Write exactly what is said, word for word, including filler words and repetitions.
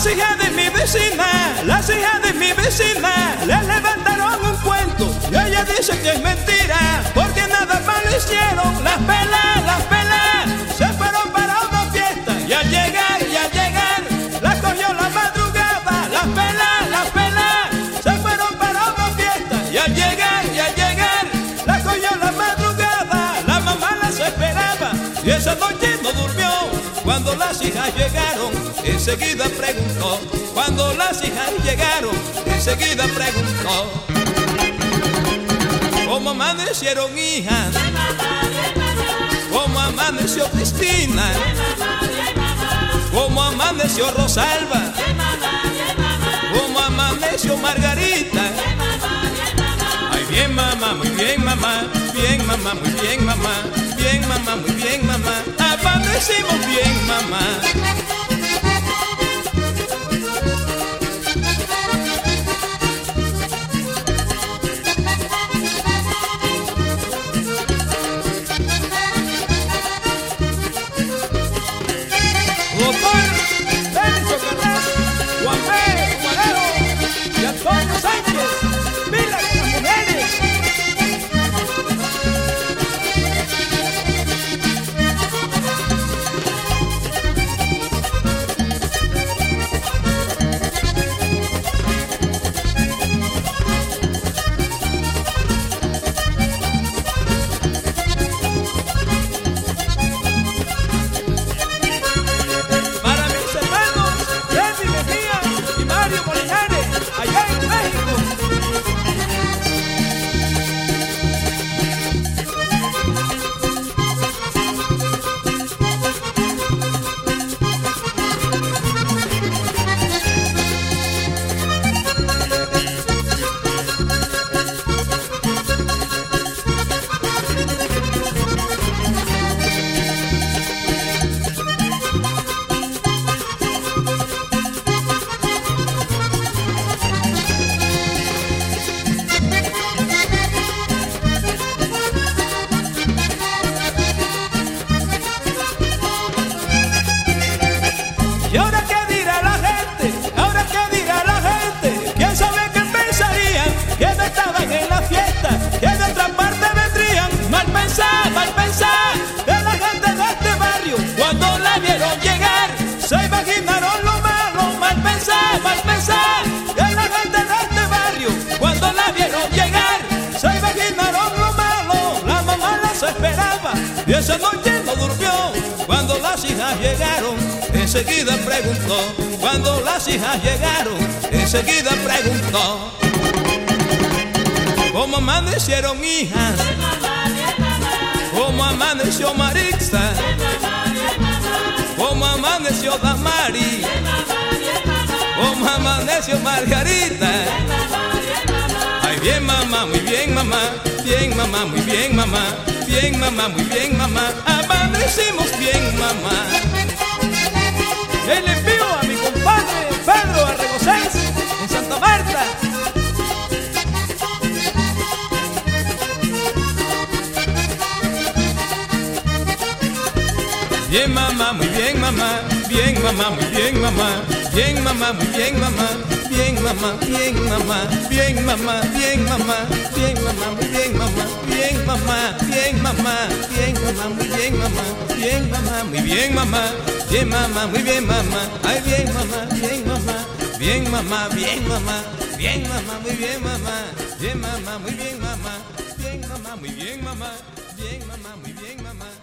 Las hijas de mi vecina, las hijas de mi vecina le levantaron un cuento y ella dice que es mentira, porque nada más le hicieron. Las pelas, las pelas se fueron para una fiesta y al llegar, y al llegar las cogió la madrugada. Las pelas, las pelas se fueron para una fiesta y al llegar, y al llegar las cogió la madrugada. La mamá las esperaba y esa noche no durmió. Cuando las hijas llegaron, enseguida preguntó. Cuando las hijas llegaron, enseguida preguntó: ¿cómo amanecieron, hijas? ¿Cómo amaneció Cristina? ¿Cómo amaneció Rosalba? ¿Cómo amaneció Margarita? Ay, bien mamá, muy bien mamá, bien mamá, muy bien mamá, bien mamá, muy bien mamá, amanecimos bien mamá. ¿Y ahora qué dirá la gente? ¿Ahora qué dirá la gente? ¿Quién sabe qué pensarían? Que no estaban en la fiesta, que de otra parte vendrían. Mal pensar, mal pensar de la gente de este barrio. Cuando la vieron llegar, se imaginaron lo malo. Mal pensar, mal pensar de la gente de este barrio. Cuando la vieron llegar, se imaginaron lo malo. La mamá las esperaba y esa noche no durmió. Cuando las hijas llegaron, enseguida preguntó. Cuando las hijas llegaron, enseguida preguntó: ¿cómo amanecieron, hijas? ¿Cómo amaneció Marixa? ¿Cómo amaneció Damari? ¿Cómo amaneció Margarita? Ay, bien mamá, muy bien mamá, bien mamá, muy bien mamá, bien mamá, muy bien mamá, amanecimos bien mamá. El envío a mi compadre Pedro Arregocés en Santa Marta. Bien mamá, muy bien mamá, bien mamá, muy bien mamá, bien mamá, muy bien mamá, bien mamá, bien mamá, bien mamá, bien mamá, bien mamá, muy bien mamá, bien mamá, bien mamá, bien mamá, muy bien mamá, bien mamá, muy bien mamá, bien mamá, muy bien mamá, ay bien mamá, bien mamá, bien mamá, bien mamá, bien mamá, muy bien mamá, bien mamá, muy bien mamá, bien mamá, muy bien mamá, bien mamá, muy bien mamá.